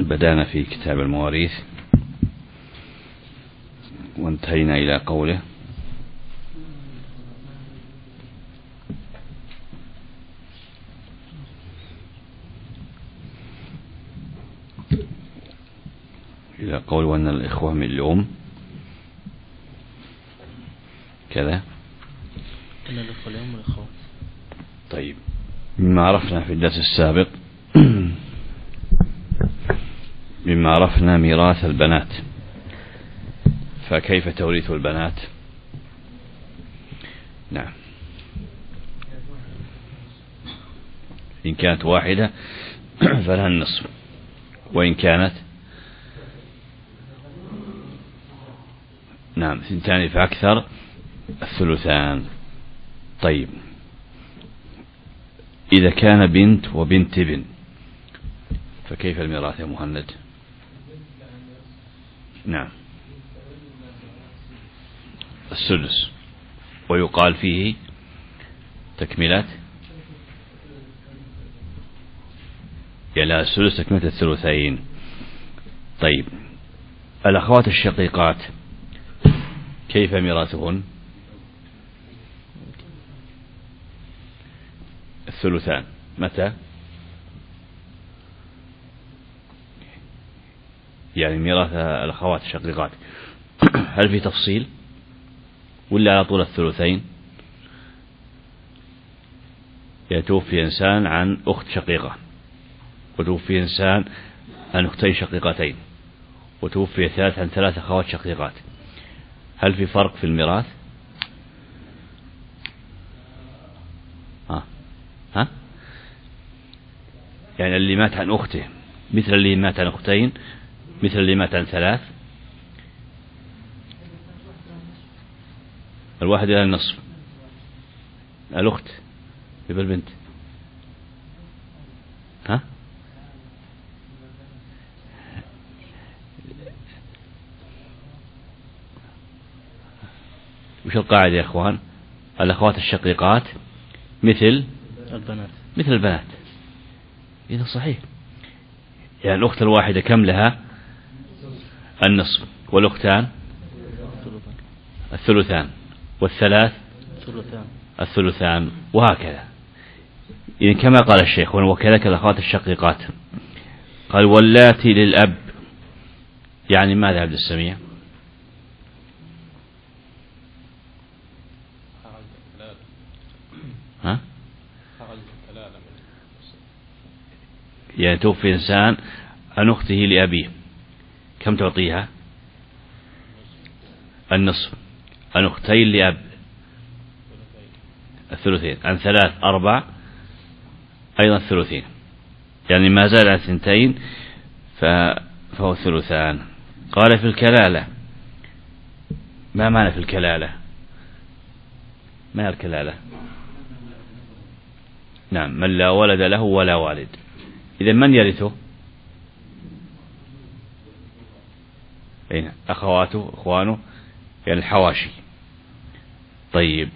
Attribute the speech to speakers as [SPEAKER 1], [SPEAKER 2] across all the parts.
[SPEAKER 1] بدأنا في كتاب المواريث وانتهينا إلى قوله: وأن الإخوة من الأم كذا.
[SPEAKER 2] أن الإخوة الأم والأخوات.
[SPEAKER 1] طيب، مما عرفنا في الدرس السابق مما عرفنا ميراث البنات، فكيف توريث البنات؟ نعم، إن كانت واحدة فلها النصف، وإن كانت نعم 2 فأكثر الثلثان. طيب، إذا كان بنت وبنت ابن فكيف الميراث يا مهند؟ نعم، السدس، ويقال فيه تكملة يلا السدس تكملة الثلثين. طيب، الأخوات الشقيقات كيف ميراثهن؟ الثلثان. متى؟ يعني ميراث الأخوات الشقيقات هل في تفصيل ولا على طول الثلثين؟ يتوفي إنسان عن أخت شقيقة، وتوفي إنسان عن أختين شقيقتين، وتوفي ثالث عن 3 أخوات شقيقات، هل في فرق في الميراث؟ ها؟ يعني اللي مات عن أخته مثل اللي مات عن أختين، مثل اللي مات عن 3، الواحد إلى النصف، الأخت يبقى البنت. ها؟ وش القاعدة يا إخوان؟ الأخوات الشقيقات مثل البنات. إذا صحيح، يعني الأخت الواحدة كم لها؟ النصف، والأختان الثلثان، والثلاث الثلثان، وهكذا. إذن كما قال الشيخ: وكذلك الأخوات الشقيقات. قال: واللاتي للأب، يعني ماذا عبد السميع؟ ها؟ يعني توفي إنسان عن أخته لأبيه، كم تعطيها؟ النصف، عن أختين لأب الثلثين، عن 3 4 أيضا الثلثين، يعني ما زال عن 2 فهو الثلثان. قال: في الكلالة. ما معنى في الكلالة؟ ما هي الكلالة؟ نعم، من لا ولد له ولا والد. إذا من يرثه؟ أخواته، إخوانه، يعني الحواشي. طيب،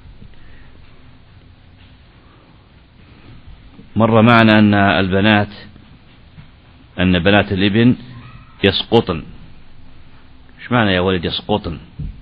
[SPEAKER 1] مر معنا أن بنات الابن يسقطن. إيش معنى يا ولد يسقطن؟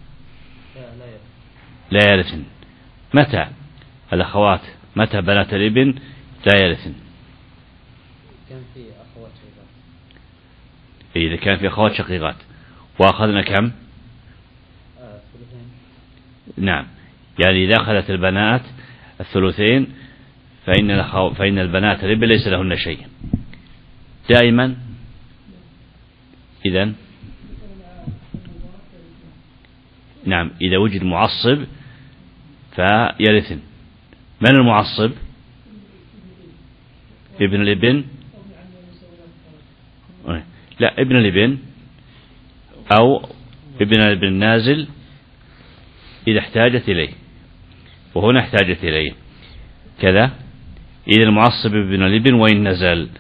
[SPEAKER 1] لا يرثن. متى الأخوات؟ متى بنات الابن لا يرثن؟
[SPEAKER 2] كان في أخوات شقيقات.
[SPEAKER 1] إذا كان في أخوات شقيقات. وأخذنا كم؟
[SPEAKER 2] الثلثين. نعم،
[SPEAKER 1] يعني إذا أخذت البنات الثلثين فإن البنات الابن ليس لهن شيء دائما. إذن نعم، إذا وجد معصب فيرثن. من المعصب؟ ابن الابن؟ لا، ابن الابن أو ابن الابن النازل إذا احتاجت إليه، وهنا احتاجت إليه كذا. إذا المعصب ابن الابن وإن نزل.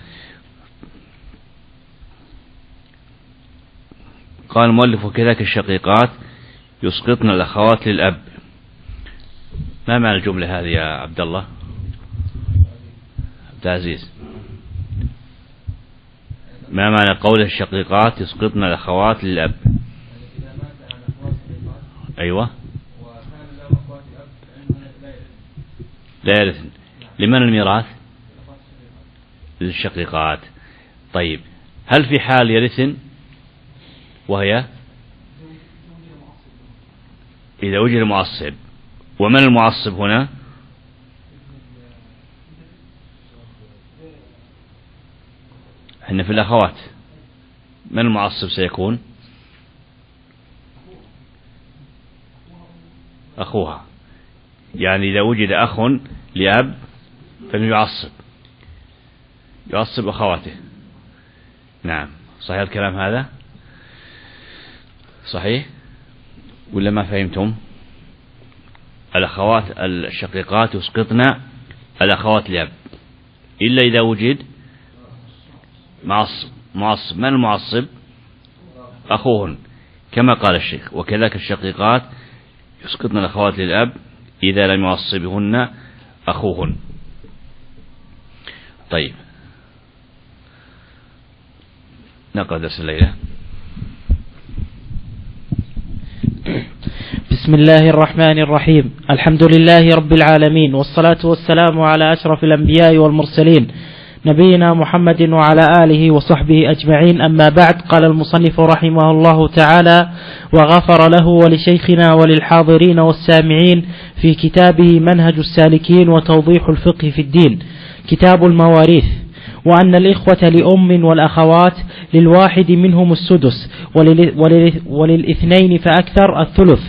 [SPEAKER 1] قال المؤلف: وكذلك الشقيقات يسقطن الأخوات للأب. ما معنى الجملة هذه يا عبد الله؟ عبد العزيز؟ ما معنى قول الشقيقات يسقطن الأخوات للأب؟ أيوة، لا يرثن. لمن الميراث؟ للشقيقات. طيب، هل في حال يرثن وهي إذا وجد معصب؟ ومن المعصب هنا؟ احنا في الأخوات، من المعصب سيكون؟ أخوها. يعني إذا وجد أخ لأب فإنه يعصب أخواته. نعم، صحيح الكلام هذا؟ صحيح ولا ما فهمتم؟ الأخوات الشقيقات يسقطن الأخوات لأب إلا إذا وجد معصب. من المعصب؟ أخوهن، كما قال الشيخ. وكذلك الشقيقات يسقطن الأخوات للأب إذا لم يعصبهن أخوهن. طيب، نقرأ درس الليلة.
[SPEAKER 3] بسم الله الرحمن الرحيم. الحمد لله رب العالمين، والصلاة والسلام على أشرف الأنبياء والمرسلين، نبينا محمد وعلى آله وصحبه أجمعين. أما بعد، قال المصنف رحمه الله تعالى: وغفر له ولشيخنا وللحاضرين والسامعين في كتابه منهج السالكين وتوضيح الفقه في الدين، كتاب المواريث، وأن الإخوة لأم والأخوات للواحد منهم السدس، وللاثنين فأكثر الثلث،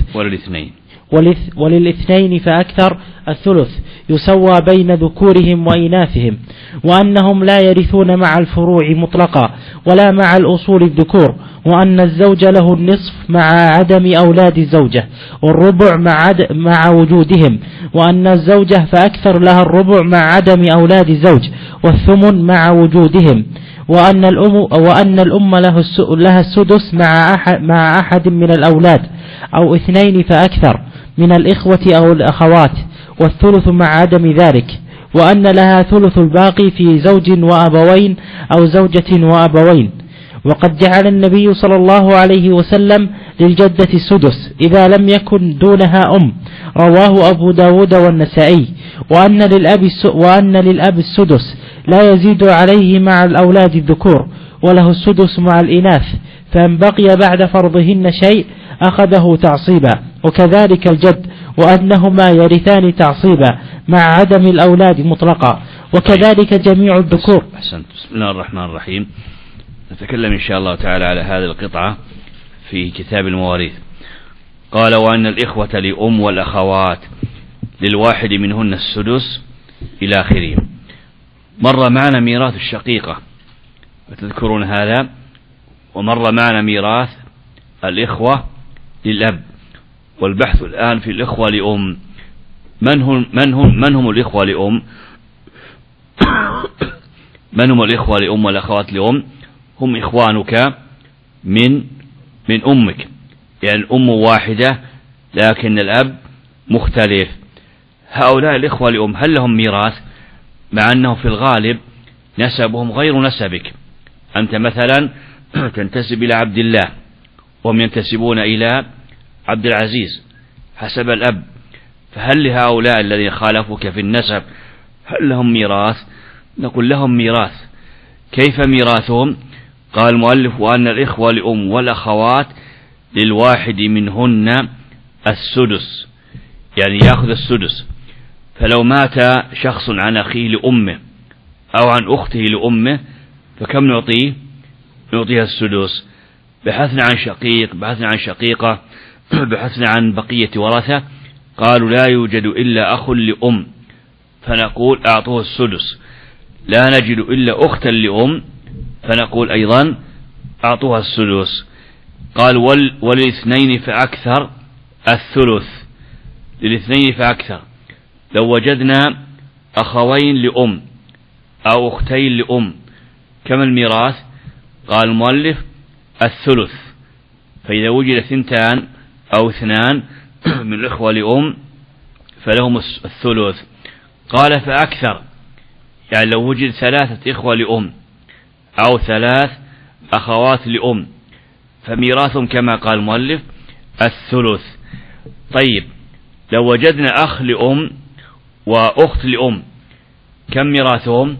[SPEAKER 3] وللاثنين فأكثر الثلث، يسوى بين ذكورهم وإناثهم، وأنهم لا يرثون مع الفروع مطلقا ولا مع الأصول الذكور، وأن الزوج له النصف مع عدم أولاد الزوجة، والربع مع وجودهم، وأن الزوجة فأكثر لها الربع مع عدم أولاد الزوج، والثمن مع وجودهم، وأن الأم لها السدس مع أحد من الأولاد أو اثنين فأكثر من الإخوة أو الأخوات، والثلث مع عدم ذلك، وأن لها ثلث الباقي في زوج وأبوين أو زوجة وأبوين. وقد جعل النبي صلى الله عليه وسلم للجدة السدس إذا لم يكن دونها أم، رواه أبو داود والنسائي. وأن للأب السدس لا يزيد عليه مع الأولاد الذكور، وله السدس مع الإناث، فإن بقي بعد فرضهن شيء أخذه تعصيبا، وكذلك الجد، وأنهما يرثان تعصيبا مع عدم الأولاد مطلقا، وكذلك جميع الذكور.
[SPEAKER 1] أحسنت. بسم الله الرحمن الرحيم. نتكلم إن شاء الله تعالى على هذه القطعة في كتاب المواريث. قال: وأن الإخوة لأم والأخوات للواحد منهن السدس إلى آخره. مر معنا ميراث الشقيقة، وتذكرون هذا، ومر معنا ميراث الإخوة للأب، والبحث الآن في الإخوة لأم. من هم الإخوة لأم؟ من هم الإخوة لأم والأخوات لأم؟ هم إخوانك من أمك، يعني الأم واحدة لكن الأب مختلف. هؤلاء الإخوة لأم هل لهم ميراث؟ مع أنه في الغالب نسبهم غير نسبك. أنت مثلا تنتسب إلى عبد الله، وهم ينتسبون إلى عبد العزيز حسب الأب، فهل لهؤلاء الذين خالفوك في النسب هل لهم ميراث؟ نقول لهم ميراث. كيف ميراثهم؟ قال المؤلف: وأن الإخوة لأم والأخوات للواحد منهن السدس، يعني يأخذ السدس. فلو مات شخص عن أخيه لأمه أو عن أخته لأمه فكم نعطيه؟ نعطيها السدس. بحثنا عن شقيق، بحثنا عن شقيقة، بحثنا عن بقية ورثة، قالوا لا يوجد إلا أخ لأم، فنقول أعطوه السدس. لا نجد إلا أختا لأم، فنقول أيضا أعطوها السدس. قال: وللاثنين فأكثر الثلث. للاثنين فأكثر، لو وجدنا أخوين لأم أو أختين لأم كم الميراث؟ قال المؤلف: الثلث. فإذا وجد ثنتان أو اثنان من الإخوة لأم فلهم الثلث. قال: فأكثر، يعني لو وجد 3 إخوة لأم أو 3 أخوات لأم، فميراثهم كما قال المؤلف الثلث. طيب لو وجدنا أخ لأم وأخت لأم كم ميراثهم؟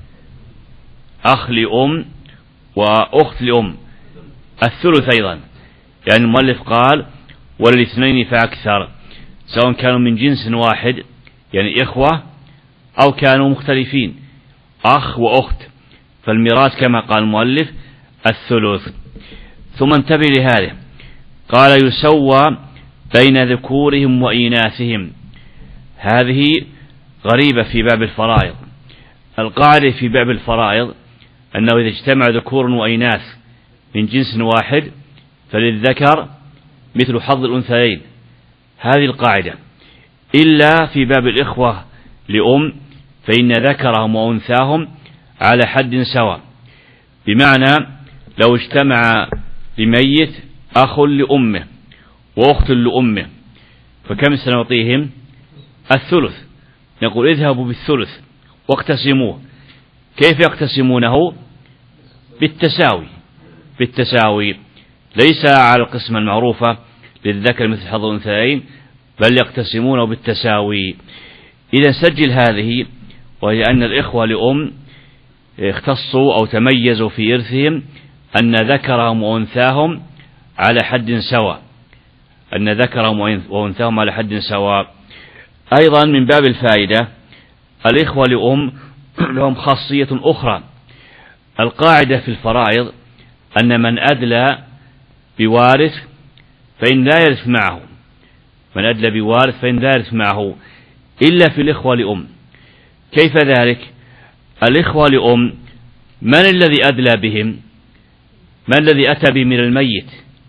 [SPEAKER 1] أخ لأم وأخت لأم الثلث أيضا، يعني المؤلف قال وللاثنين فأكثر، سواء كانوا من جنس واحد يعني إخوة أو كانوا مختلفين أخ وأخت، فالميراث كما قال المؤلف الثلث. ثم انتبه لهذا، قال يسوى بين ذكورهم وإناثهم، هذه غريبة في باب الفرائض. القاعدة في باب الفرائض أنه إذا اجتمع ذكور وإناث من جنس واحد فللذكر مثل حظ الأنثيين، هذه القاعدة، إلا في باب الإخوة لأم فإن ذكرهم وأنثاهم على حد سواء، بمعنى لو اجتمع لميت أخ لأمه وأخت لأمه فكم سنعطيهم؟ الثلث. نقول اذهبوا بالثلث واقتسموه. كيف يقتسمونه؟ بالتساوي، ليس على القسمة المعروفة للذكر مثل حظ الأنثيين، بل يقتسمونه بالتساوي. إذا سجل هذه، وهي أن الإخوة لأم اختصوا أو تميزوا في إرثهم أن ذكرهم وأنثاهم على حد سواء، أن ذكرهم وأنثاهم على حد سواء. أيضا من باب الفائدة الإخوة لأم لهم خاصية أخرى. القاعدة في الفرائض أن من أدلى بوارث فإن لا يرث معه، من أدلى بوارث فإن لا يرث معه إلا في الإخوة لأم. كيف ذلك؟ الإخوة لأم من الذي أدلى بهم؟ من الذي أتى بهم من الميت؟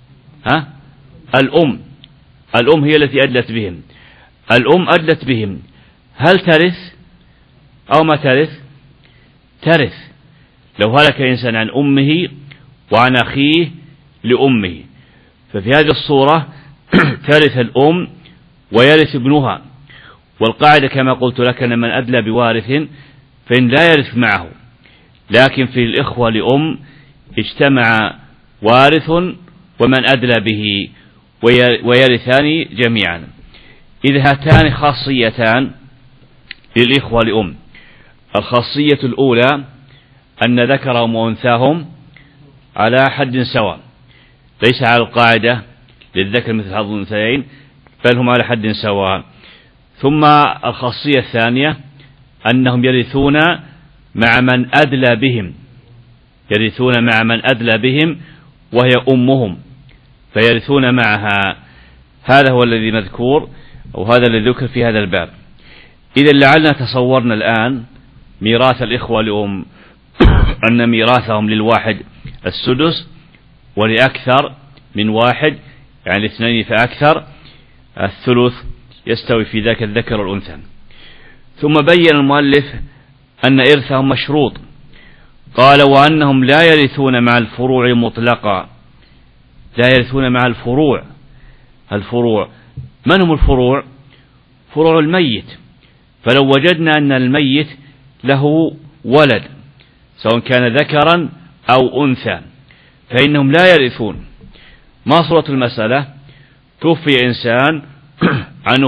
[SPEAKER 1] الأم هي التي أدلت بهم. الأم أدلت بهم، هل ترث أو ما ترث؟ ترث. لو هلك إنسان عن أمه وعن أخيه لأمه، ففي هذه الصورة ترث الأم ويرث ابنها. والقاعدة كما قلت لك أن من أدلى بوارث فإن لا يرث معه، لكن في الإخوة لأم اجتمع وارث ومن أدلى به ويرثان جميعا. إذ هاتان خاصيتان للإخوة لأم. الخاصية الأولى أن ذكرهم وأنثاهم على حد سواء، ليس على القاعدة للذكر مثل حظ الأنثيين، بل هم على حد سواء. ثم الخاصية الثانية أنهم يرثون مع من أدلى بهم، يرثون مع من أدلى بهم وهي أمهم، فيرثون معها. هذا هو الذي مذكور، وهذا الذي ذكر في هذا الباب. إذا لعلنا تصورنا الآن ميراث الإخوة لأم أن ميراثهم للواحد السدس، ولأكثر من واحد يعني الاثنين فأكثر الثلث، يستوي في ذاك الذكر والأنثى. ثم بين المؤلف أن إرثهم مشروط، قال وأنهم لا يرثون مع الفروع مطلقا. لا يرثون مع الفروع. الفروع من هم الفروع؟ فروع الميت. فلو وجدنا أن الميت له ولد سواء كان ذكرا أو أنثى فإنهم لا يرثون. ما صورة المسألة؟ توفي إنسان عن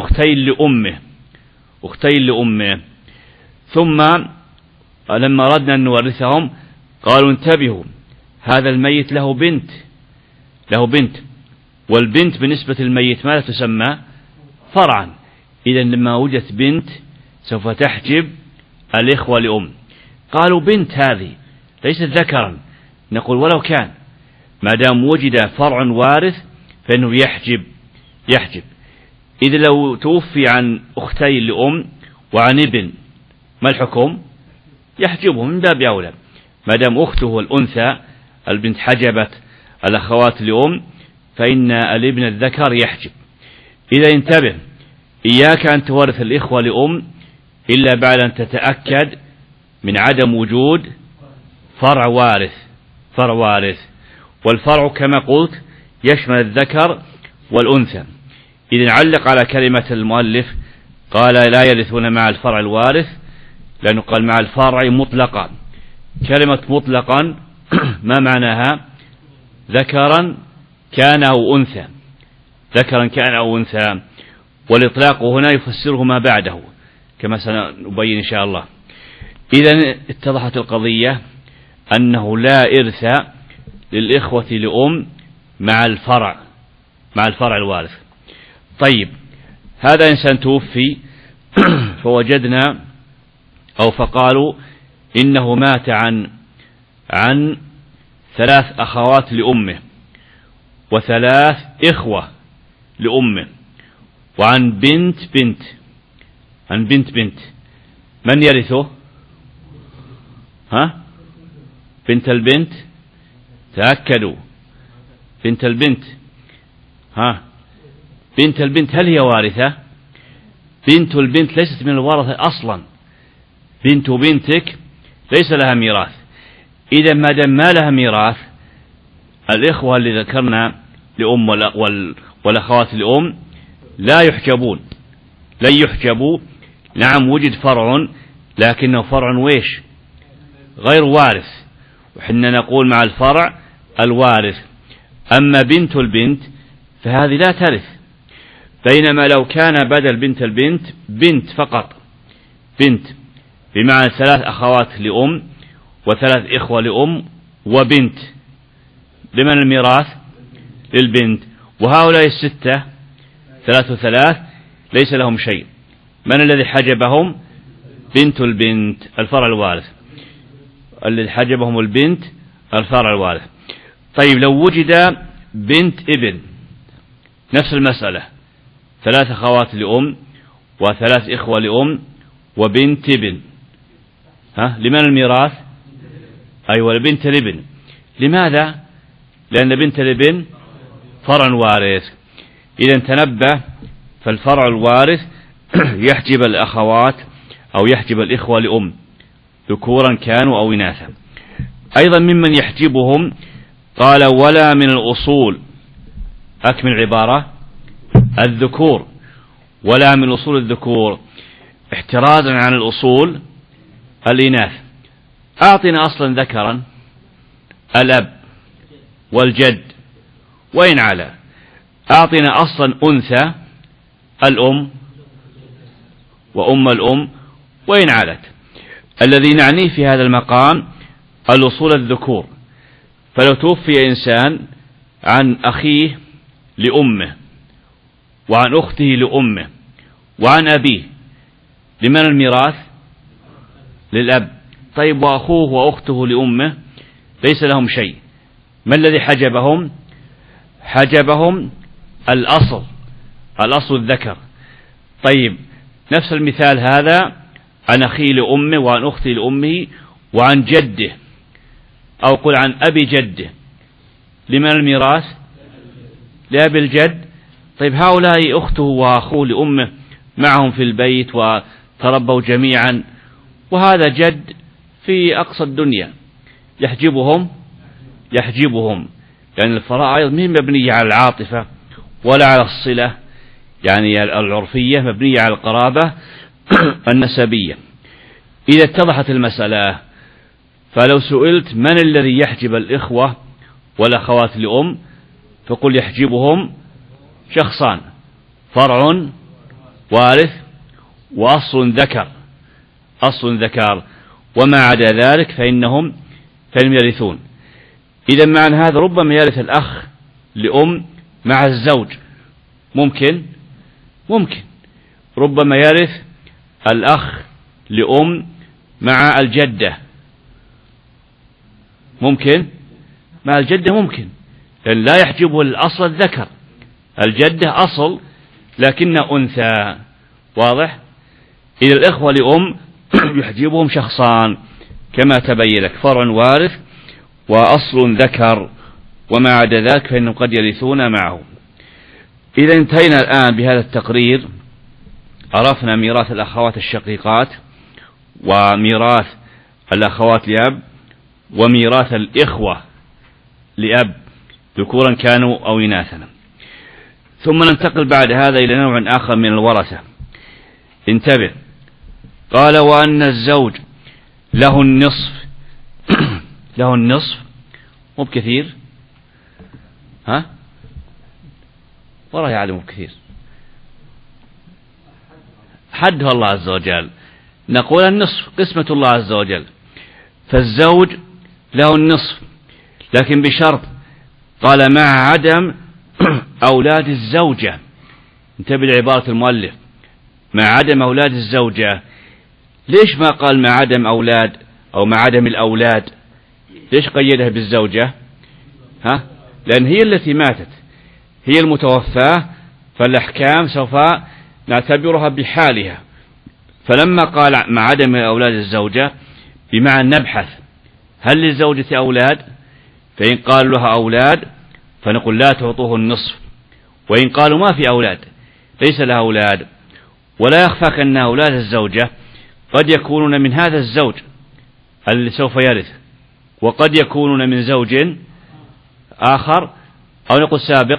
[SPEAKER 1] أختين لأمه، ثم لما أردنا أن نورثهم قالوا انتبهوا، هذا الميت له بنت، والبنت بالنسبة للميت ماذا تسمى؟ فرعا. إذا لما وجدت بنت سوف تحجب الإخوة لأم. قالوا بنت هذه ليست ذكرا، نقول ولو كان، ما دام وجد فرع وارث فإنه يحجب. إذا لو توفي عن أختين لأم وعن ابن ما الحكم؟ يحجبه من باب أولى، ما دام أخته الأنثى البنت حجبت الأخوات لأم فإن الابن الذكر يحجب. إذا انتبه، إياك أن تورث الإخوة لأم إلا بعد أن تتأكد من عدم وجود فرع وارث، والفرع كما قلت يشمل الذكر والأنثى. إذا علق على كلمة المؤلف قال لا يرثون مع الفرع الوارث، لأنه قال مع الفرع مطلقا. كلمة مطلقا ما معناها؟ ذكرا كان أو أنثى، ذكرا كان أو أنثى، والإطلاق هنا يفسره ما بعده كما سنبين إن شاء الله. إذن اتضحت القضية أنه لا إرث للإخوة لأم مع الفرع الوارث. طيب، هذا إنسان توفي فوجدنا أو فقالوا إنه مات عن 3 أخوات لأمه و3 إخوة لأمه وعن بنت بنت، من يرثه؟ بنت البنت، تأكدوا، بنت البنت. بنت البنت هل هي وارثة؟ بنت البنت ليست من الورثة أصلا، بنت بنتك ليس لها ميراث. إذا ما دام ما لها ميراث، الإخوة اللي ذكرنا لأم والأخوات لأم لا يحجبون، لن يحجبوا. نعم وجد فرع لكنه فرع ويش؟ غير وارث، وحنا نقول مع الفرع الوارث. أما بنت البنت فهذه لا ترث، بينما لو كان بدل بنت البنت بنت فقط، بنت بمعنى 3 أخوات لأم و3 إخوة لأم وبنت، لمن الميراث؟ للبنت. وهؤلاء 6 3 و3 ليس لهم شيء. من الذي حجبهم؟ بنت البنت، الفرع الوارث، الذي حجبهم البنت، الفرع الوارث. طيب، لو وجد بنت ابن، نفس المسألة، 3 أخوات لأم و3 إخوة لأم وبنت ابن، لمن الميراث؟ أيوة، لبنت الابن. لماذا؟ لأن بنت الابن فرع وارث. إذا تنبه، فالفرع الوارث يحجب الأخوات أو يحجب الإخوة لأم ذكورا كانوا أو إناثا. أيضا ممن يحجبهم قال ولا من الأصول، أكمل عبارة، الذكور، ولا من أصول الذكور، احترازا عن الأصول الإناث. أعطنا أصلا ذكرا، الأب والجد وإن علا. أعطنا أصلا أنثى، الأم وأم الأم وإن علت. الذي نعنيه في هذا المقام الأصول الذكور. فلو توفي إنسان عن أخيه لأمه وعن أخته لأمه وعن أبيه، لمن الميراث؟ للأب. طيب، وأخوه وأخته لأمه ليس لهم شيء، ما الذي حجبهم؟ حجبهم الأصل الذكر. طيب، نفس المثال هذا عن أخيه لأمه وعن أخته لأمه وعن جده، أو قل عن أبي جده، لمن الميراث؟ لأبي الجد. طيب، هؤلاء أخته وأخوه لأمه معهم في البيت وتربوا جميعا، وهذا جد في أقصى الدنيا، يحجبهم يعني الفرائض مين مبنية على العاطفة ولا على الصلة يعني العرفية، مبنية على القرابة النسبية. إذا اتضحت المسألة، فلو سئلت من الذي يحجب الإخوة والأخوات لأم، فقل يحجبهم شخصان، فرع وارث وأصل ذكر، وما عدا ذلك فإنهم يرثون. إذا معنى هذا ربما يرث الأخ لأم مع الزوج، ممكن ربما يرث الأخ لأم مع الجدة، مع الجدة ممكن، لأن لا يحجبه الأصل الذكر، الجدة أصل لكن أنثى، واضح؟ إذا الإخوة لأم يحجبهم شخصان كما تبين لك، فرع وارث وأصل ذكر، وما عدا ذلك فإنهم قد يرثون معه. إذا انتهينا الآن بهذا التقرير، عرفنا ميراث الأخوات الشقيقات وميراث الأخوات لأب وميراث الإخوة لأب ذكورا كانوا أو إناثا. ثم ننتقل بعد هذا إلى نوع آخر من الورثة. انتبه، قال وأن الزوج له النصف مو بكثير؟ ها؟ والله يعلم بكثير. حدها الله عز وجل. نقول النصف قسمة الله عز وجل، فالزوج له النصف، لكن بشرط، قال مع عدم أولاد الزوجة. انتبه لعبارة المؤلف، مع عدم أولاد الزوجة. ليش ما قال مع عدم أولاد أو مع عدم الأولاد؟ ليش قيدها بالزوجة؟ ها؟ لأن هي التي ماتت، هي المتوفاة، فالأحكام سوف نعتبرها بحالها. فلما قال مع عدم أولاد الزوجة بمعنى نبحث هل للزوجة أولاد، فإن قالوا لها أولاد فنقول لا تعطوه النصف، وإن قالوا ما في أولاد ليس لها أولاد. ولا يخفاك أن أولاد الزوجة قد يكونون من هذا الزوج اللي سوف يرث، وقد يكونون من زوج آخر، أو نقول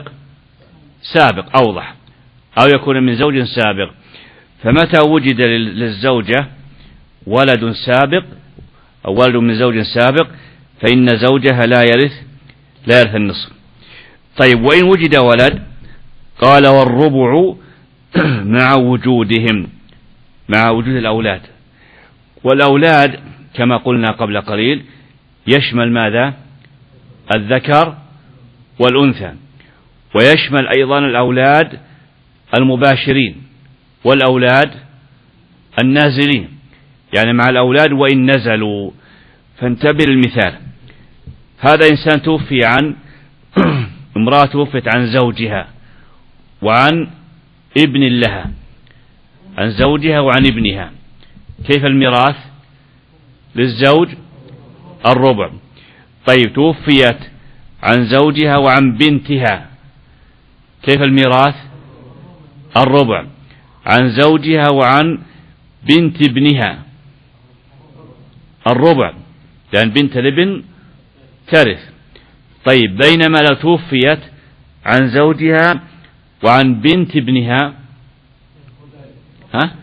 [SPEAKER 1] سابق أوضح، أو يكون من زوج سابق. فمتى وجد للزوجة ولد سابق أو ولد من زوج سابق فإن زوجها لا يرث النصف. طيب وإن وجد ولد، قال والربع مع وجود الأولاد. والأولاد كما قلنا قبل قليل يشمل ماذا؟ الذكر والأنثى، ويشمل أيضا الأولاد المباشرين والأولاد النازلين، يعني مع الأولاد وإن نزلوا. فانتبه المثال، هذا إنسان توفي عن امرأة توفت عن زوجها وعن ابن لها، عن زوجها وعن ابنها. كيف الميراث؟ للزوج الربع. طيب توفيت عن زوجها وعن بنتها، كيف الميراث؟ الربع. عن زوجها وعن بنت ابنها الربع، لأن بنت الابن ترث. طيب بينما لو توفيت عن زوجها وعن بنت ابنها، ها؟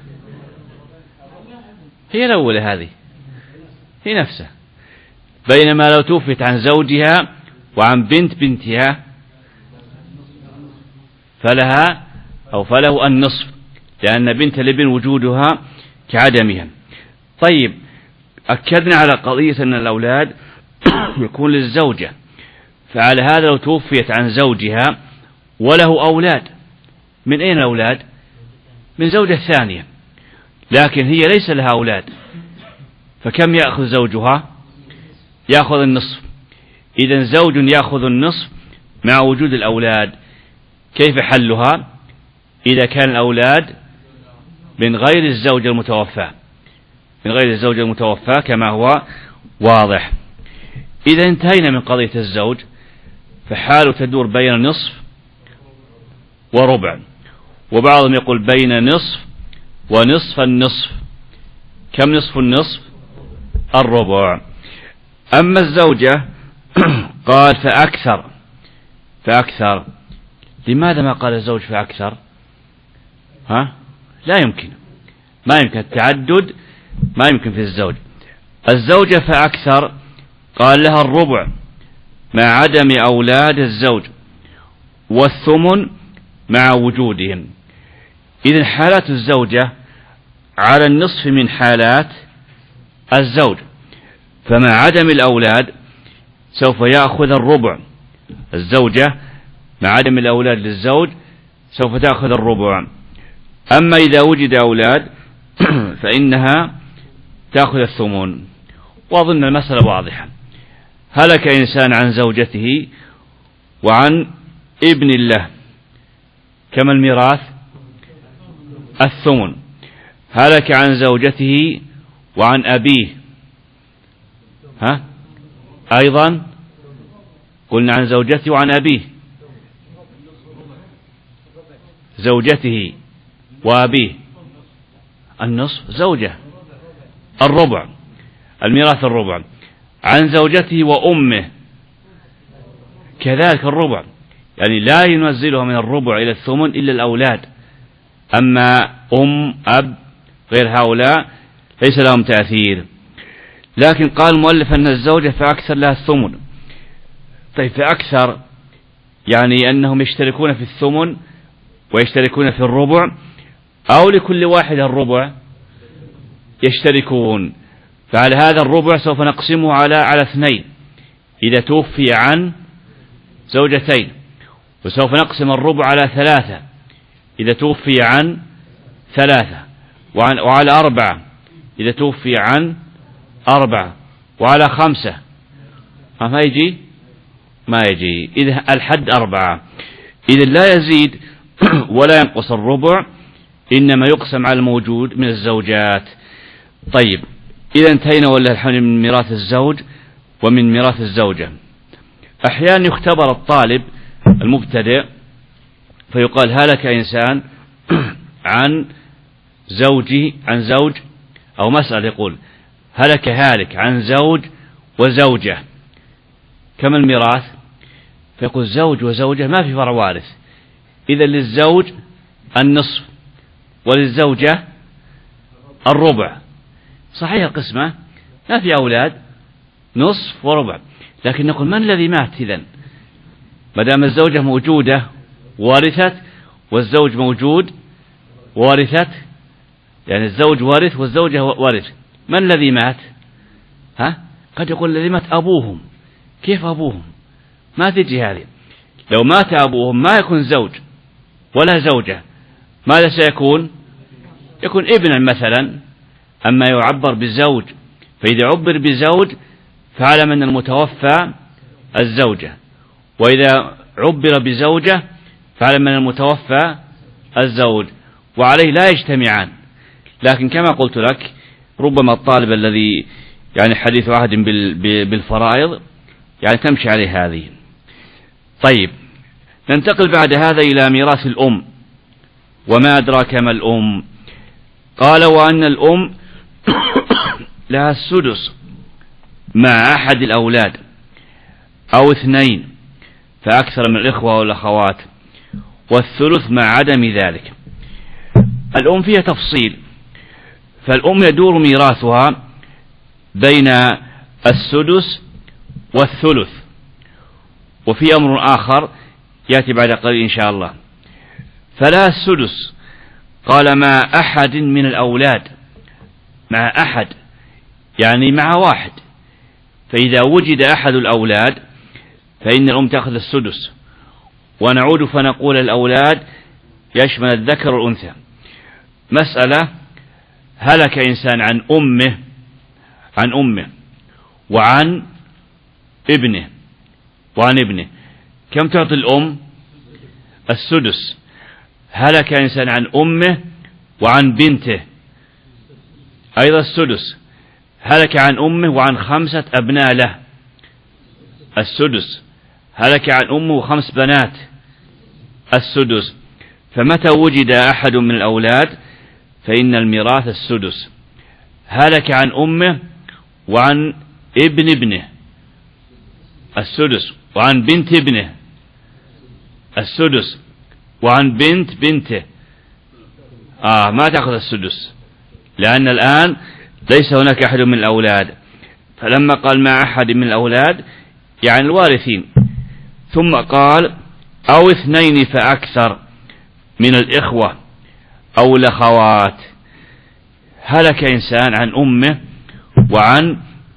[SPEAKER 1] هي الأولى، هذه هي نفسها. بينما لو توفيت عن زوجها وعن بنتها فله النصف، لأن بنت الابن وجودها كعدمها. طيب أكدنا على قضية أن الأولاد يكون للزوجة، فعلى هذا لو توفيت عن زوجها وله أولاد، من أين الأولاد؟ من زوجة ثانية، لكن هي ليس لها أولاد، فكم يأخذ زوجها؟ يأخذ النصف. إذن زوج يأخذ النصف مع وجود الأولاد. كيف حلها؟ إذا كان الأولاد من غير الزوجة المتوفى كما هو واضح. إذا انتهينا من قضية الزوج، فحاله تدور بين نصف وربع، وبعضهم يقول بين نصف ونصف النصف. كم نصف النصف؟ الربع. أما الزوجة قال فأكثر. لماذا ما قال الزوج فأكثر؟ لا يمكن، ما يمكن التعدد، ما يمكن في الزوج. الزوجة فأكثر قال لها الربع مع عدم أولاد الزوج، والثمن مع وجودهم. إذن حالات الزوجة على النصف من حالات الزوج، فمع عدم الأولاد سوف يأخذ الربع. الزوجة مع عدم الأولاد للزوج سوف تأخذ الربع. أما إذا وجد أولاد فإنها تأخذ الثمن. وأظن المسألة واضحة. هلك إنسان عن زوجته وعن ابن له، كما الميراث؟ الثمن. هلك عن زوجته وعن أبيه، أيضا قلنا عن زوجته وعن أبيه، زوجته وأبيه النصف، زوجة الربع، الميراث الربع. عن زوجته وأمه كذلك الربع، يعني لا ينزلها من الربع إلى الثمن إلا الأولاد. أما أب غير هؤلاء ليس لهم تأثير. لكن قال المؤلف أن الزوجة فأكثر لها الثمن، طيب فأكثر يعني أنهم يشتركون في الثمن ويشتركون في الربع، أو لكل واحد الربع يشتركون. فعلى هذا الربع سوف نقسمه على 2 إذا توفي عن زوجتين، وسوف نقسم الربع على 3 إذا توفي عن 3، وعلى 4 إذا توفي عن 4، وعلى 5 ما يجي ما يجي. إذا الحد 4، إذا لا يزيد ولا ينقص الربع، إنما يقسم على الموجود من الزوجات. طيب إذا انتهينا ولا الحمد من ميراث الزوج ومن ميراث الزوجة. أحيانا يختبر الطالب المبتدئ فيقال هلك إنسان عن زوج، أو مسألة يقول هالك عن زوج وزوجة، كما الميراث؟ فيقول زوج وزوجة ما في فرع وارث، إذا للزوج النصف وللزوجة الربع. صحيح القسمة ما في أولاد، نصف وربع، لكن نقول من الذي مات إذن؟ ما دام الزوجة موجودة وارثت والزوج موجود وارثت، يعني الزوج وارث والزوجة وارث، من الذي مات؟ قد يقول الذي مات أبوهم. كيف أبوهم؟ ما تجي هذه. لو مات أبوهم ما يكون زوج ولا زوجة، ماذا سيكون؟ يكون ابنا مثلا. أما يعبر بالزوج، فإذا عبر بزوج فعلى من المتوفى الزوجة، وإذا عبر بزوجة فعلى من المتوفى الزوج، وعليه لا يجتمعان. لكن كما قلت لك ربما الطالب الذي يعني حديث عهد بالفرائض يعني تمشي عليه هذه. طيب ننتقل بعد هذا إلى ميراث الأم. وما أدراك ما الأم؟ قال وأن الأم لها السدس مع أحد الأولاد أو 2 فأكثر من الإخوة والأخوات، والثلث مع عدم ذلك. الأم فيها تفصيل، فالأم يدور ميراثها بين السدس والثلث، وفي أمر آخر يأتي بعد قليل إن شاء الله. فلا السدس قال مع أحد من الأولاد، مع أحد يعني مع واحد، فإذا وجد أحد الأولاد فإن الأم تأخذ السدس. ونعود فنقول الأولاد يشمل الذكر والأنثى. مسألة هلك إنسان عن أمه وعن ابنه، كم تعطي الأم؟ السدس. هلك إنسان عن أمه وعن بنته أيضا السدس. هلك عن أمه وعن 5 أبناء له السدس. هلك عن أمه و5 بنات السدس. فمتى وجد أحد من الأولاد فإن الميراث السدس. هلك عن أمه وعن ابنه السدس، وعن بنت ابنه السدس، وعن بنته ما تأخذ السدس، لأن الآن ليس هناك أحد من الأولاد. فلما قال مع أحد من الأولاد يعني الوارثين، ثم قال أو 2 فأكثر من الإخوة أو الأخوات. هلك إنسان عن أمه وعن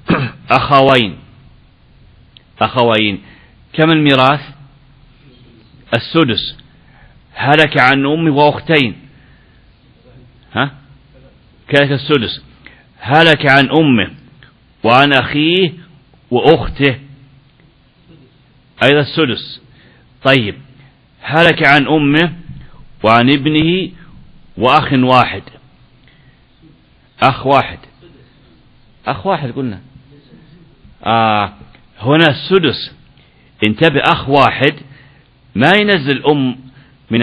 [SPEAKER 1] أخوين، كم الميراث؟ السدس. هلك عن أمه وأختين كذلك السدس. هلك عن أمه وعن أخيه وأخته أيضا السدس. طيب هلك عن أمه وعن ابنه وأخ واحد، أخ واحد قلنا. هنا السدس. انتبه، أخ واحد ما ينزل الأم من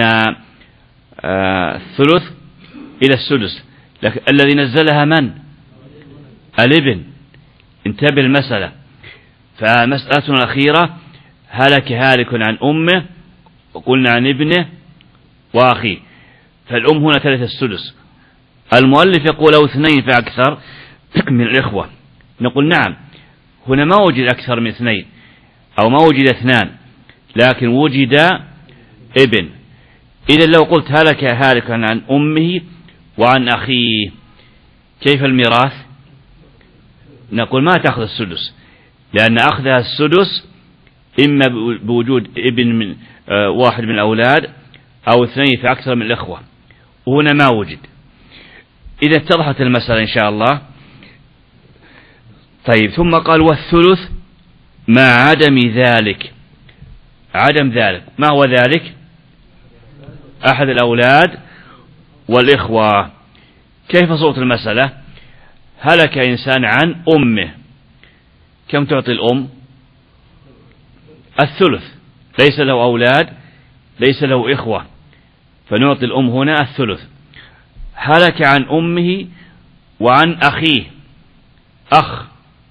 [SPEAKER 1] الثلث إلى السدس، لكن الذي نزلها من؟ الابن. انتبه المسألة. فمسألتنا الأخيرة هلك عن أمه وقلنا عن ابنه وأخيه، فالأم هنا ترث السدس. المؤلف يقول أو 2 فأكثر من الإخوة. نقول نعم، هنا ما وجد أكثر من 2، أو ما وجد اثنان لكن وجد ابن، إذا لو قلت هلك هالك عن أمه وعن أخيه كيف الميراث؟ نقول ما تأخذ السدس، لأن أخذها السدس إما بوجود ابن من واحد من الأولاد أو اثنين فأكثر من الإخوة، وهنا ما وجد. إذا اتضحت المسألة إن شاء الله. طيب ثم قال والثلث مع عدم ذلك. عدم ذلك ما هو ذلك؟ أحد الأولاد والإخوة. كيف صورة المسألة؟ هلك إنسان عن أمه، كم تعطي الأم؟ الثلث، ليس له أولاد ليس له إخوة، فنعطي الأم هنا الثلث. هلك عن أمه وعن أخيه، أخ،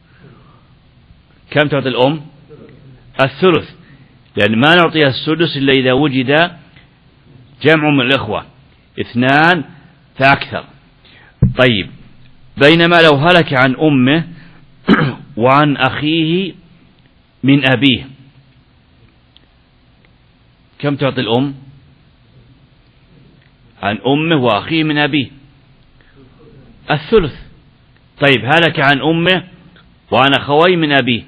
[SPEAKER 1] كم تعطي الأم؟ الثلث، لأن ما نعطيها السدس إلا إذا وجد جمع من الإخوة، اثنان فأكثر. طيب بينما لو هلك عن أمه وعن أخيه من أبيه، كم تعطي الأم؟ عن أمه وأخيه من أبيه الثلث. طيب هلك عن أمه وعن أخوي من أبيه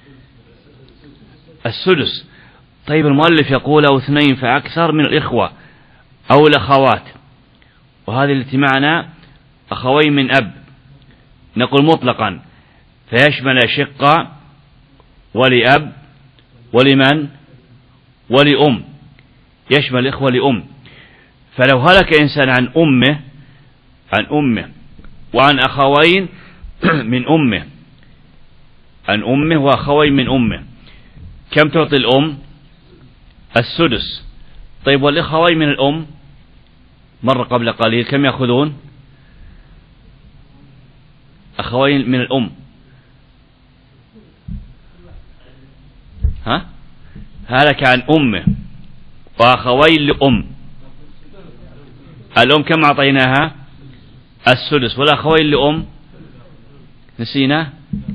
[SPEAKER 1] السدس. طيب المؤلف يقول أو اثنين فأكثر من الإخوة أو الأخوات، وهذه التي معنا أخوي من أب، نقول مطلقا فيشمل شقة ولأب ولمن ولأم، يشمل إخوة لأم. فلو هلك إنسان عن أمه وعن أخوين من أمه، عن أمه وأخوين من أمه، كم تعطي الأم؟ السدس. طيب والإخوين من الأم مر قبل قليل كم يأخذون؟ أخوين من الأم، هلك عن أمه وأخوين لأم، الأم كم أعطيناها؟ السدس، والأخوين لأم نسينا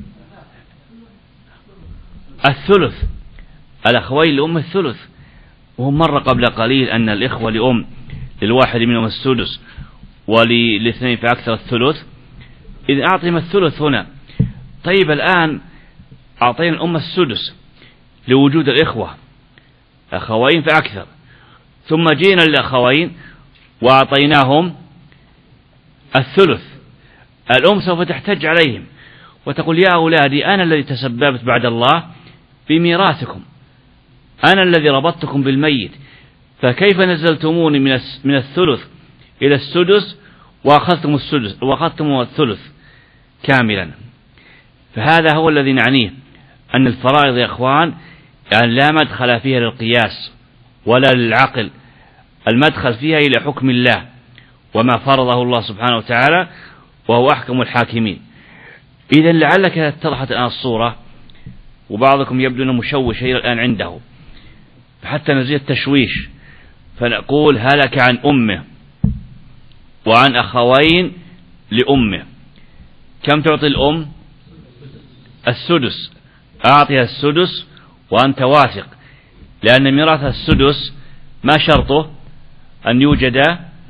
[SPEAKER 1] الثلث، الأخوين لأم الثلث، وهم مر قبل قليل أن الإخوة لأم للواحد منهم السدس وللاثنين فأكثر الثلث، إذا أعطيهم الثلث هنا. طيب الآن أعطينا الأم السدس لوجود الإخوة أخوين فأكثر، ثم جينا للأخوين وأعطيناهم الثلث، الأم سوف تحتج عليهم وتقول يا أولادي أنا الذي تسببت بعد الله بميراثكم، أنا الذي ربطتكم بالميت، فكيف نزلتموني من الثلث إلى السدس وأخذتم الثلث كاملا؟ فهذا هو الذي نعنيه، أن الفرائض يا أخوان يعني لا مدخل فيها للقياس ولا للعقل، المدخل فيها إلى حكم الله وما فرضه الله سبحانه وتعالى وهو أحكم الحاكمين. إذن لعلك اتضحت الآن الصورة، وبعضكم يبدو أنه مشوش إلى الآن عنده، حتى نزيد التشويش فنقول هلك عن أمه وعن أخوين لأمه، كم تعطي الأم؟ السدس، أعطيها السدس وأنت واثق، لأن ميراث السدس ما شرطه أن يوجد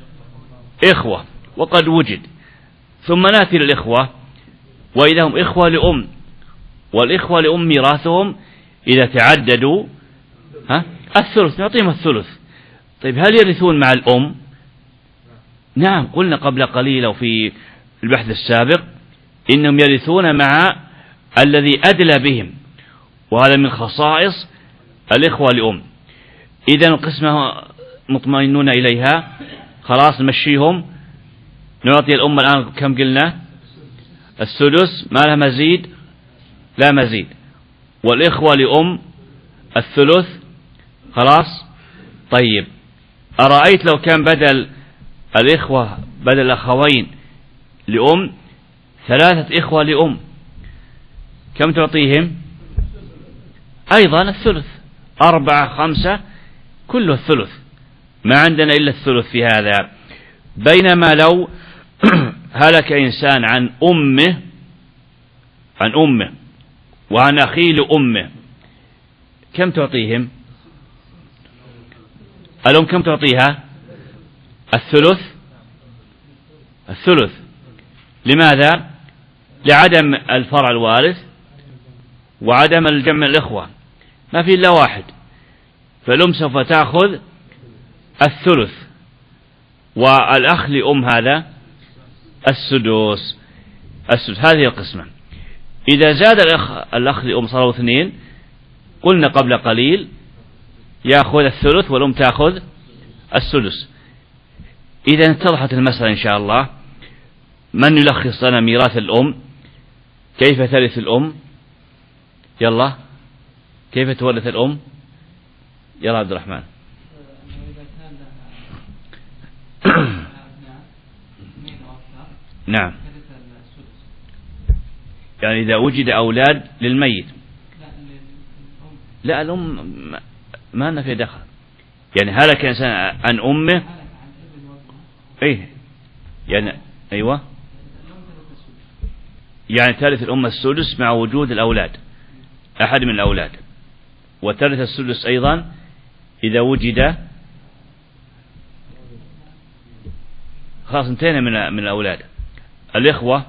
[SPEAKER 1] إخوة، وقد وجد. ثم نأتي للإخوة، وإذا هم إخوة لأم، والإخوة لأم ميراثهم إذا تعددوا الثلث، نعطيهم الثلث. طيب هل يرثون مع الأم؟ نعم، قلنا قبل قليل أو في البحث السابق إنهم يرثون مع الذي أدلى بهم، وهذا من خصائص الإخوة لأم. إذا القسمة مطمئنون إليها، خلاص نمشيهم، نعطي الأم الآن كم قلنا؟ السدس، ما له مزيد؟ لا مزيد. والإخوة لأم الثلث، خلاص. طيب أرأيت لو كان بدل الإخوة بدل الأخوين لأم 3 إخوة لأم، كم تعطيهم؟ أيضا الثلث، 4 5 كله الثلث، ما عندنا إلا الثلث في هذا. بينما لو هلك إنسان عن أمه وعن أخيه لأمه، كم تعطيهم؟ الأم كم تعطيها؟ الثلث. لماذا؟ لعدم الفرع الوارث وعدم الجمع الإخوة، ما في إلا واحد، فالأم سوف تأخذ الثلث، والأخ لأم هذا السدس. هذه القسمة. إذا زاد الأخ لأم صاروا 2، قلنا قبل قليل يأخذ الثلث والأم تأخذ السدس. إذا اتضحت المسألة إن شاء الله. من يلخص لنا ميراث الأم؟ كيف ترث الأم؟ يلا، كيف تورث الأم؟ يلا عبد الرحمن. نعم، يعني إذا وجد أولاد للميت. لا، الأم ما لنا في دخل، يعني هلك إنسان عن أمه. إيه يعني أيوة، يعني ترث الأم السدس مع وجود الأولاد، أحد من الأولاد، وترث السدس أيضا إذا وجد. خلاص انتهينا من الأولاد. الإخوة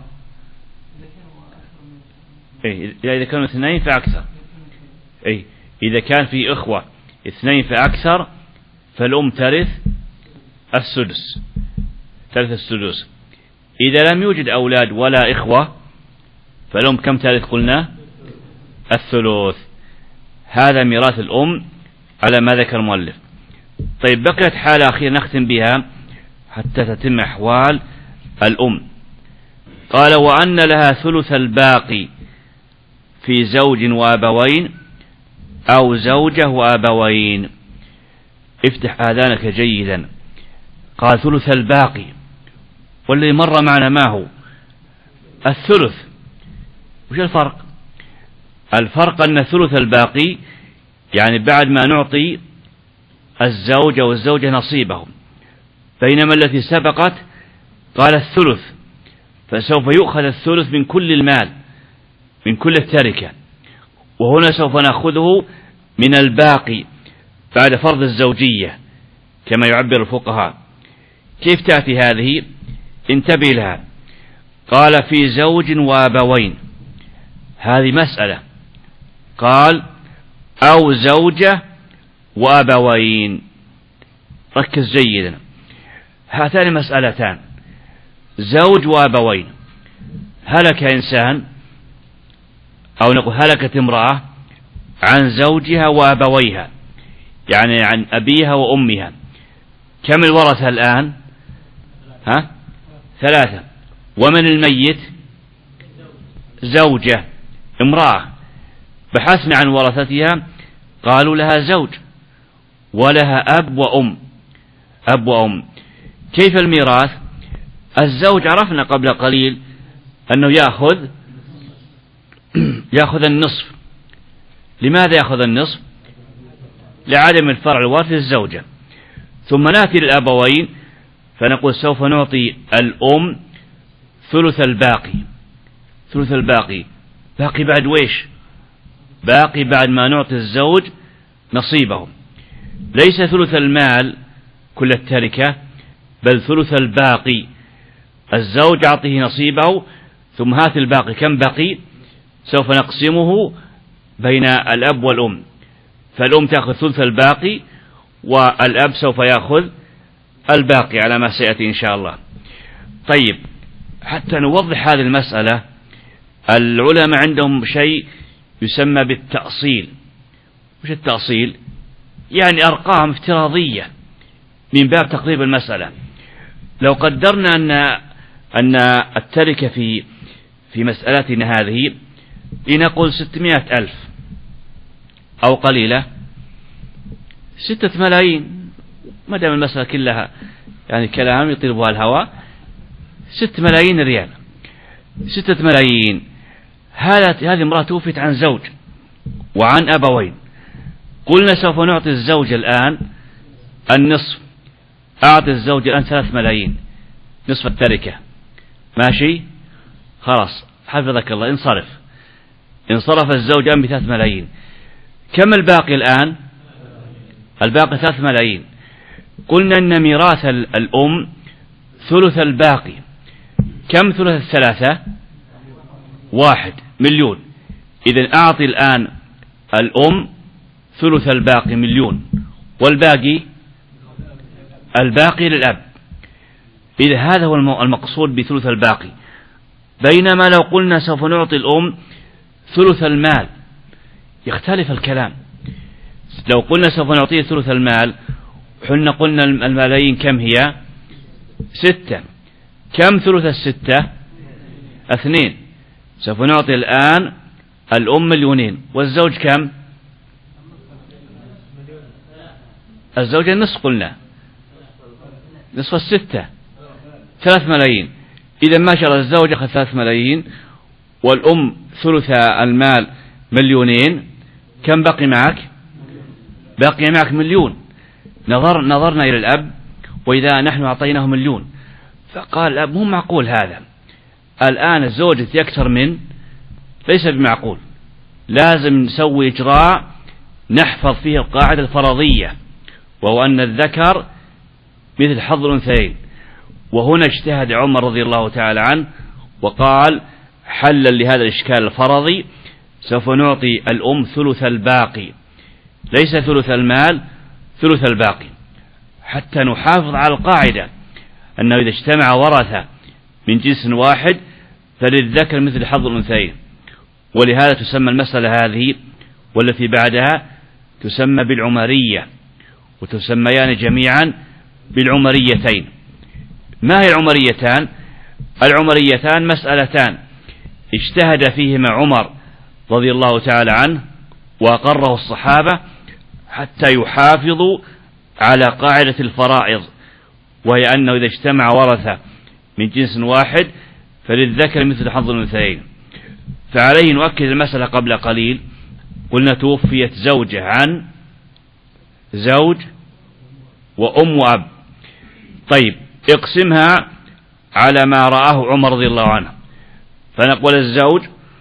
[SPEAKER 1] إيه إذا كانوا 2 فأكثر. إيه إذا كان في إخوة 2 فأكثر فالأم ترث السدس. إذا لم يوجد أولاد ولا إخوة فالأم كم ترث؟ قلنا الثلث. هذا ميراث الأم على ما ذكر المؤلف. طيب بقيت حالة أخيرة نختم بها حتى تتم أحوال الأم. قال: وأن لها ثلث الباقي في زوج وأبوين أو زوجة وأبوين. افتح آذانك جيدا. قال ثلث الباقي، والذي مر معنا ما هو؟ الثلث. وش الفرق؟ الفرق أن ثلث الباقي يعني بعد ما نعطي الزوج والزوجة نصيبهم، بينما التي سبقت قال الثلث، فسوف يؤخذ الثلث من كل المال، من كل التركة، وهنا سوف نأخذه من الباقي بعد فرض الزوجية كما يعبر الفقهاء. كيف تأتي هذه؟ انتبه لها. قال في زوج وأبوين، هذه مسألة. قال أو زوجة وأبوين. ركز جيدا، هاتان مسألتان، زوج وأبوين. هلك إنسان أو نقول هلكت امرأة عن زوجها وأبويها، يعني عن أبيها وأمها. كم الورثة الآن؟ 3. ومن الميت؟ زوجة، امرأة. بحثنا عن ورثتها قالوا لها زوج ولها أب وأم. كيف الميراث؟ الزوج عرفنا قبل قليل أنه يأخذ النصف. لماذا يأخذ النصف؟ لعدم الفرع الوارث للزوجة. ثم نأتي للأبوين فنقول سوف نعطي الأم ثلث الباقي. باقي بعد ويش؟ باقي بعد ما نعطي الزوج نصيبه، ليس ثلث المال كل التركة، بل ثلث الباقي. الزوج أعطيه نصيبه، ثم هات الباقي. كم بقي؟ سوف نقسمه بين الأب والأم، فالأم تأخذ ثلث الباقي والأب سوف يأخذ الباقي على ما سيأتي إن شاء الله. طيب، حتى نوضح هذه المسألة، العلماء عندهم شيء يسمى بالتأصيل. وش التأصيل؟ يعني أرقام افتراضية من باب تقريب المسألة. لو قدرنا أن التركة في مسألتنا هذه لنقول 600,000 أو قليلة، 6 ملايين، ما دام المسألة كلها يعني كلام يطير بها الهواء، 6 ملايين ريال. 6 ملايين. هذه امرأة توفت عن زوج وعن أبوين. قلنا سوف نعطي الزوج الآن النصف. أعطي الزوج الآن 3 ملايين، نصف التركة. ماشي؟ خلاص، حفظك الله. انصرف الزوج الآن ب3 ملايين. كم الباقي الآن؟ الباقي 3 ملايين. قلنا أن ميراث الأم ثلث الباقي. كم ثلث 3؟ 1 مليون. إذن أعطي الآن الأم ثلث الباقي مليون، والباقي الباقي للأب. إذا هذا هو المقصود بثلث الباقي. بينما لو قلنا سوف نعطي الأم ثلث المال يختلف الكلام. لو قلنا سوف نعطيه ثلث المال، حنا قلنا الملايين كم هي؟ 6. كم ثلث 6؟ 2. سوف نعطي الآن الأم 2,000,000 والزوج كم؟ الزوج النصف، قلنا نصف 6 3 ملايين. إذا ما شاء الله الزوج أخذ 3 ملايين والأم ثلث المال 2,000,000. كم بقي معك؟ بقي معك 1,000,000. نظرنا إلى الأب، وإذا نحن أعطيناه 1,000,000 فقال الأب مو معقول هذا، الآن الزوجة أكثر من، ليس بمعقول، لازم نسوي إجراء نحفظ فيه القاعدة الفرضية، وهو أن الذكر مثل حظ الأنثيين. وهنا اجتهد عمر رضي الله تعالى عنه وقال حلا لهذا الإشكال الفرضي سوف نعطي الأم ثلث الباقي، ليس ثلث المال، ثلث الباقي، حتى نحافظ على القاعدة أنه إذا اجتمع ورثة من جنس واحد فللذكر مثل حظ الأنثيين. ولهذا تسمى المسألة هذه والتي بعدها تسمى بالعمرية، وتسميان جميعا بالعمريتين. ما هي العمريتان؟ العمريتان مسألتان اجتهد فيهما عمر رضي الله تعالى عنه وأقره الصحابة حتى يحافظوا على قاعدة الفرائض، وهي أنه إذا اجتمع ورثة من جنس واحد فللذكر مثل حظ الأنثيين. فعليه نؤكد المسألة قبل قليل. قلنا توفيت زوجة عن زوج وأم وأب. طيب اقسمها على ما رآه عمر رضي الله عنه، فنقول الزوج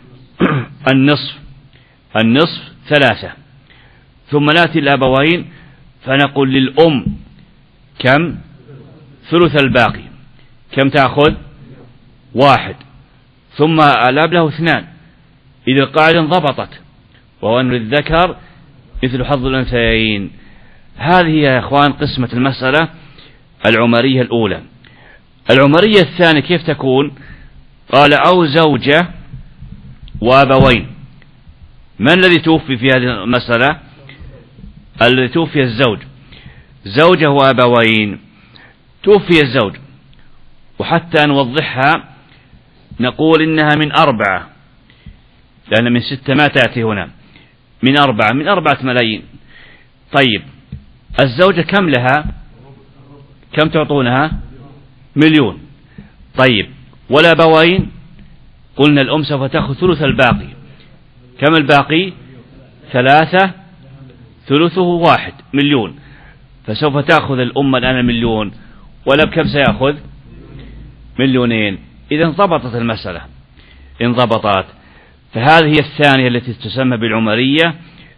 [SPEAKER 1] النصف 3. ثم نأتي الأبوين فنقول للأم كم؟ ثلث الباقي. كم تأخذ؟ 1. ثم الأب له 2. إذا القاعدة انضبطت، وهو أن للذكر مثل حظ الأنثيين. هذه يا إخوان قسمة المسألة العمرية الأولى. العمرية الثانية كيف تكون؟ قال أو زوجة وأبوين. من الذي توفي في هذه المسألة؟ الذي توفي الزوج. زوجة وأبوين. توفي الزوج، وحتى نوضحها نقول إنها من 4، لأن من 6 ما تأتي هنا، من 4 ملايين. طيب الزوجة كم لها؟ كم تعطونها؟ 1,000,000. طيب والأبوين قلنا الأم سوف تأخذ ثلث الباقي. كم الباقي؟ 3 ثلثه 1 1,000,000. فسوف تأخذ الأم الآن 1,000,000 والأب كم سيأخذ؟ 2,000,000. إذا انضبطت المسألة، انضبطت. فهذه هي الثانية التي تسمى بالعمرية،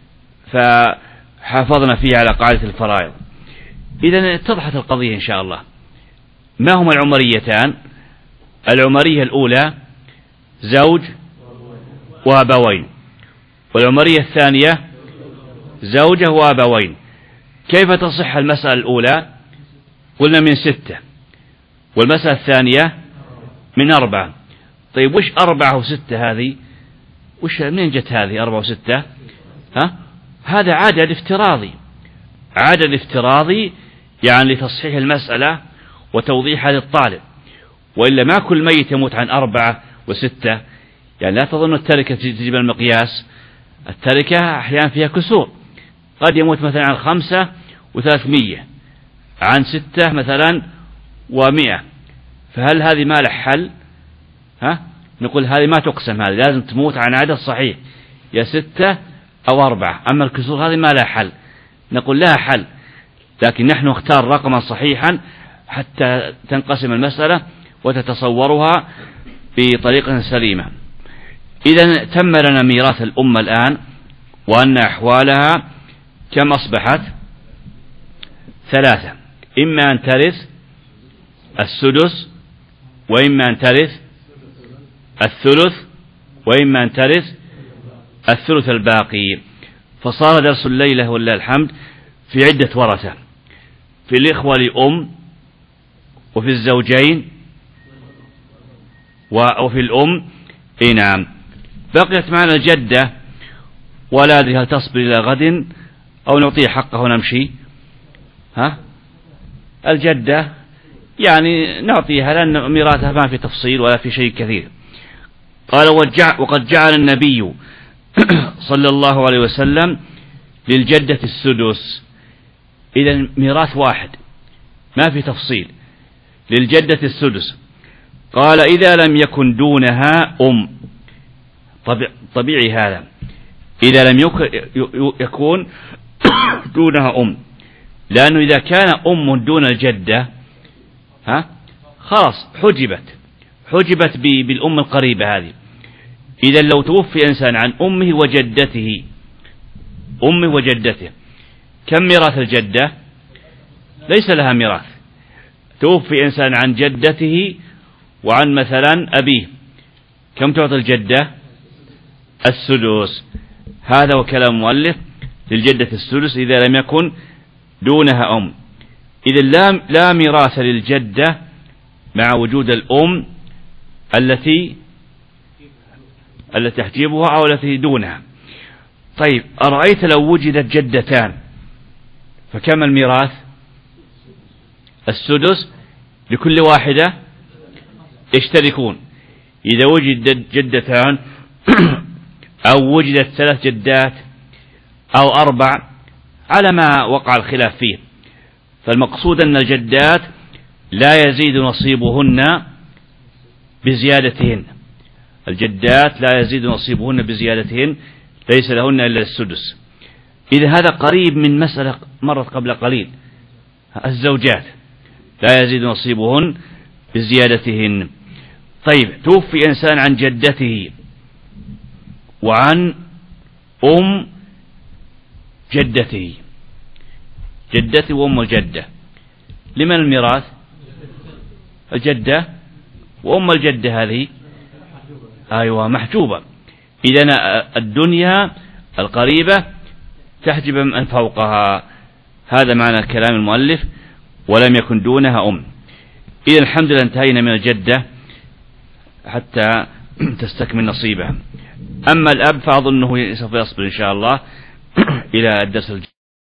[SPEAKER 1] فحافظنا فيها على قاعدة الفرائض. إذا اتضحت القضية إن شاء الله. ما هما العمريتان؟ العمرية الأولى زوج وأبوين، والعمرية الثانية زوجة وأبوين. كيف تصح المسألة الأولى؟ قلنا من 6، والمسألة الثانية من 4. طيب وش 4 و6 هذه؟ وش منين جت هذه 4 و6؟ هذا عدد افتراضي، عدد افتراضي يعني لتصحيح المسألة وتوضيحها للطالب. وإلا ما كل ميت يموت عن 4 و6. يعني لا تظن التركة تجيب المقياس، التركة أحيانا فيها كسور، قد يموت مثلا عن 5 و300، عن 6 مثلا و100. فهل هذه ما له حل؟ نقول هذه ما تقسم، هذه لازم تموت عن عدد صحيح، يا 6 أو 4. أما الكسور هذه ما لها حل. نقول لها حل، لكن نحن نختار رقما صحيحا حتى تنقسم المسألة وتتصورها بطريقة سليمة. إذا تم لنا ميراث الأمة الآن. وأن أحوالها كم أصبحت؟ 3، إما أن ترث السدس، وإما أن ترث الثلث، وإما أن ترث الثلث الباقي. فصار درس الليلة ولله الحمد في عدة ورثة، في الإخوة لأم، وفي الزوجين، وفي الأم. نعم. بقيت معنا الجدة، ولا أدري هل تصبر إلى غد أو نعطيه حقه ونمشي. الجدة يعني نعطيها، لأن ميراثها ما في تفصيل ولا في شيء كثير. قال وقد جعل النبي صلى الله عليه وسلم للجدة السدس. إذا ميراث واحد ما في تفصيل، للجدة السدس. قال إذا لم يكن دونها أم. طبيعي هذا، إذا لم يكون دونها أم، لأنه إذا كان أم دون الجدة خلاص حجبت بالأم القريبة هذه. إذا لو توفي إنسان عن أمه وجدته كم ميراث الجدة؟ ليس لها ميراث. توفي إنسان عن جدته وعن مثلا أبيه، كم تعطي الجدة؟ السدس. هذا وكلام المؤلف للجدة السدس إذا لم يكن دونها أم. إذا لا ميراث للجدة مع وجود الأم التي تحجبها أو التي دونها. طيب أرأيت لو وجدت جدتان فكم الميراث؟ السدس لكل واحدة يشتركون. إذا وجدت جدتان أو وجدت 3 جدات أو 4 على ما وقع الخلاف فيه، فالمقصود أن الجدات لا يزيد نصيبهن بزيادتهن. الجدات لا يزيد نصيبهن بزيادتهن، ليس لهن إلا السدس. إذا هذا قريب من مسألة مرت قبل قليل، الزوجات لا يزيد نصيبهن بزيادتهن. طيب توفي إنسان عن جدته وعن أم جدته، جدته وأم الجدة، لمن الميراث؟ الجدة وأم الجدة هذه أيوة محجوبة. إذن الدنيا القريبة تحجب من فوقها. هذا معنى كلام المؤلف ولم يكن دونها أم. إذن الحمد لله انتهينا من الجدة حتى تستكمل نصيبها. أما الأب فأظنه سوف يصبر إن شاء الله إلى الدرس الجاي.